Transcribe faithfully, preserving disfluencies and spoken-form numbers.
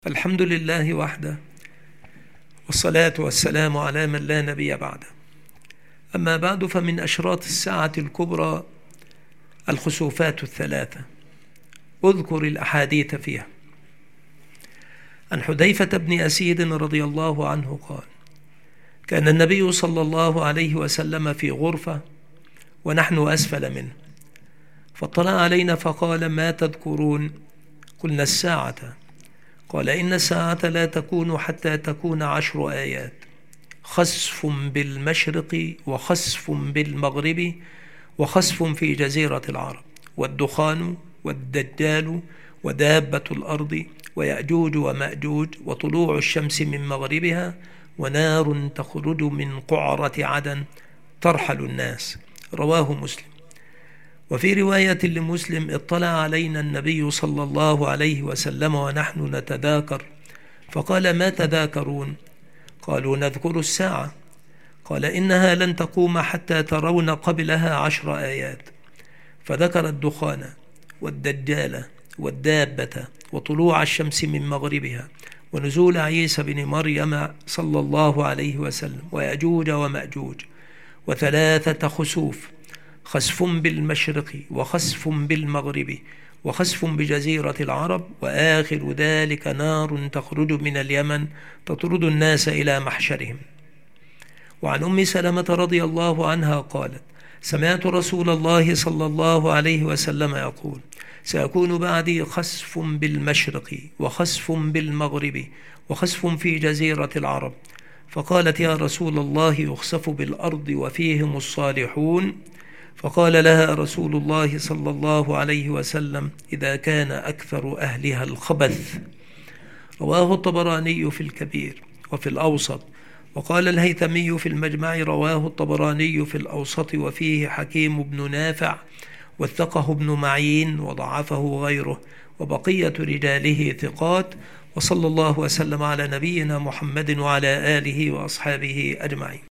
الحمد لله وحده، والصلاة والسلام على من لا نبي بعده. أما بعد، فمن أشراط الساعة الكبرى الخسوفات الثلاثة. أذكر الأحاديث فيها. عن حذيفة بن أسيد رضي الله عنه قال: كان النبي صلى الله عليه وسلم في غرفة ونحن أسفل منه، فاطلع علينا فقال: ما تذكرون؟ قلنا: الساعة. قال: إن الساعة لا تكون حتى تكون عشر آيات: خسف بالمشرق، وخسف بالمغرب، وخسف في جزيرة العرب، والدخان، والدجال، ودابة الأرض، ويأجوج ومأجوج، وطلوع الشمس من مغربها، ونار تخرج من قعرة عدن ترحل الناس. رواه مسلم. وفي رواية لمسلم: اطلع علينا النبي صلى الله عليه وسلم ونحن نتذاكر، فقال: ما تذاكرون؟ قالوا: نذكر الساعة. قال: إنها لن تقوم حتى ترون قبلها عشر آيات. فذكر الدخان، والدجال، والدابة، وطلوع الشمس من مغربها، ونزول عيسى بن مريم صلى الله عليه وسلم، ويأجوج ومأجوج، وثلاثة خسوف: خسف بالمشرق، وخسف بالمغرب، وخسف بجزيرة العرب، وآخر ذلك نار تخرج من اليمن تطرد الناس إلى محشرهم. وعن أم سلمة رضي الله عنها قالت: سمعت رسول الله صلى الله عليه وسلم يقول: سيكون بعدي خسف بالمشرق، وخسف بالمغرب، وخسف في جزيرة العرب. فقالت: يا رسول الله، يخسف بالأرض وفيهم الصالحون؟ فقال لها رسول الله صلى الله عليه وسلم: إذا كان أكثر أهلها الخبث. رواه الطبراني في الكبير وفي الأوسط. وقال الهيثمي في المجمع: رواه الطبراني في الأوسط وفيه حكيم بن نافع، وثقه ابن معين وضعفه غيره، وبقية رجاله ثقات. وصلى الله وسلم على نبينا محمد وعلى آله وأصحابه أجمعين.